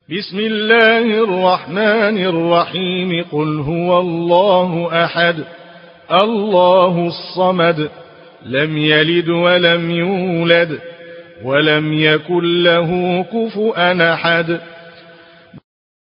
بسم الله الرحمن الرحيم قل هو الله أحد الله الصمد لم يلد ولم يولد ولم يكن له كفؤا أحد